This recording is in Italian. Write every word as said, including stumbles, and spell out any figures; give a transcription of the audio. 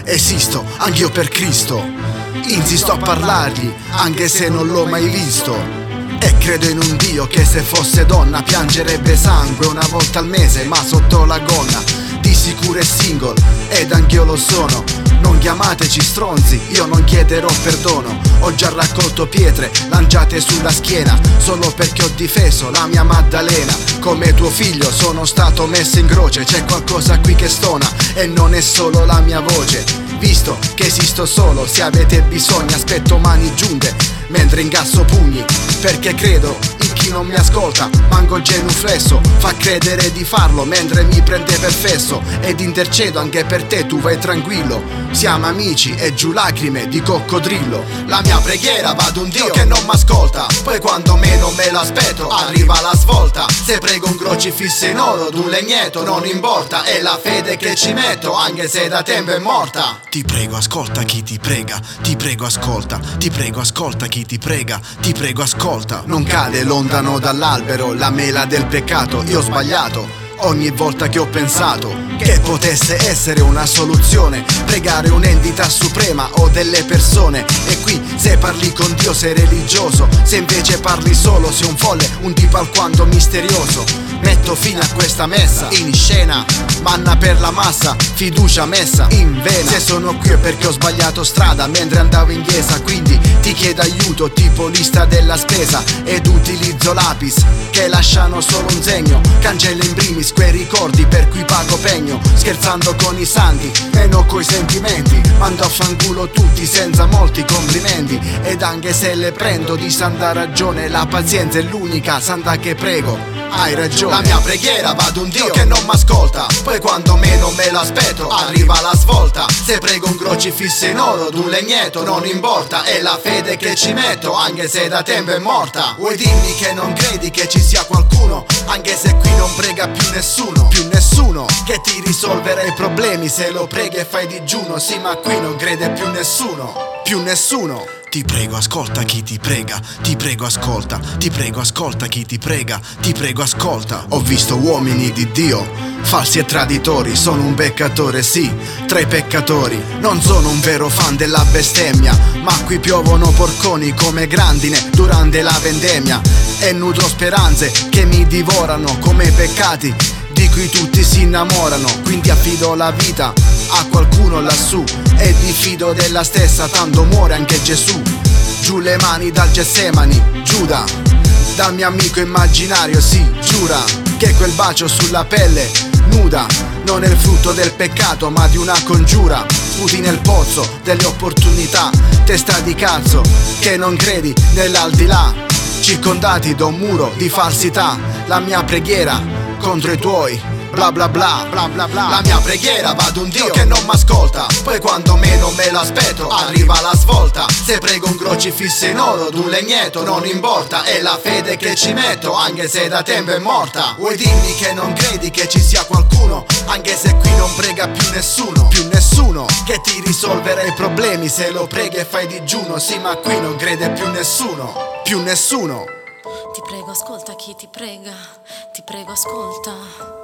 Esisto anch'io per Cristo, insisto a parlargli anche se non l'ho mai visto. E credo in un Dio che se fosse donna piangerebbe sangue una volta al mese, ma sotto la gonna. Di sicuro è single ed anch'io lo sono. Non chiamateci stronzi, io non chiederò perdono. Ho già raccolto pietre lanciate sulla schiena solo perché ho difeso la mia Maddalena. Come tuo figlio sono stato messo in croce. C'è qualcosa qui che stona e non è solo la mia voce. Visto che esisto solo, se avete bisogno aspetto mani giunte mentre ingasso pugni, perché credo in chi non mi ascolta. Manco genuflesso fa credere di farlo mentre mi prende per fesso. Ed intercedo anche per te, tu vai tranquillo. Siamo amici e giù lacrime di coccodrillo. La mia preghiera va ad un Dio che non m'ascolta, poi quando meno me lo aspetto arriva la svolta. Se prego un crocifisso in oro d'un legnetto non importa, è la fede che ci metto anche se da tempo è morta. Ti prego ascolta chi ti prega, ti prego ascolta, ti prego ascolta chi ti prega, ti prego ascolta. Non cade lontano dall'albero la mela del peccato. Io ho sbagliato ogni volta che ho pensato che potesse essere una soluzione pregare un'entità suprema o delle persone. E qui se parli con Dio sei religioso, se invece parli solo sei un folle, un tipo alquanto misterioso. Metto fine a questa messa in scena, manna per la massa, fiducia messa in vena. Se sono qui è perché ho sbagliato strada mentre andavo in chiesa, quindi ti chiedo aiuto tipo lista della spesa. Ed utilizzo lapis che lasciano solo un segno, cancello in primis quei ricordi per cui pago pegno. Scherzando con i santi, meno coi sentimenti, mando a fanculo tutti senza molti complimenti. Ed anche se le prendo di santa ragione, la pazienza è l'unica santa che prego. Hai ragione. La mia preghiera va ad un Dio che non m'ascolta, poi quando meno me lo aspetto arriva la svolta. Se prego un crocifisso in oro d'un legnetto non importa, è la fede che ci metto anche se da tempo è morta. Vuoi dirmi che non credi che ci sia qualcuno anche se qui non prega più nessuno, più nessuno che ti risolverà i problemi se lo preghi e fai digiuno. Sì, ma qui non crede più nessuno, più nessuno. Ti prego ascolta chi ti prega, ti prego ascolta, ti prego ascolta chi ti prega, ti prego ascolta. Ho visto uomini di Dio falsi e traditori, sono un peccatore sì, tra i peccatori. Non sono un vero fan della bestemmia, ma qui piovono porconi come grandine durante la vendemmia. E nutro speranze che mi divorano come peccati di cui tutti si innamorano. Quindi affido la vita a qualcuno lassù e diffido della stessa, tanto muore anche Gesù. Giù le mani dal Getsemani, Giuda, dal mio amico immaginario, sì, giura che quel bacio sulla pelle nuda non è il frutto del peccato ma di una congiura. Sputi nel pozzo delle opportunità, testa di cazzo che non credi nell'aldilà, circondati da un muro di falsità. La mia preghiera contro i tuoi bla bla bla bla bla bla. La mia preghiera va ad un Dio che non m'ascolta, poi quando meno me lo aspetto arriva la svolta. Se prego un crocifisso in oro d'un legnetto non importa, è la fede che ci metto anche se da tempo è morta. Vuoi dirmi che non credi che ci sia qualcuno anche se qui non prega più nessuno, più nessuno che ti risolverà i problemi se lo preghi e fai digiuno. Sì, ma qui non crede più nessuno, più nessuno. Ti prego ascolta chi ti prega, ti prego ascolta.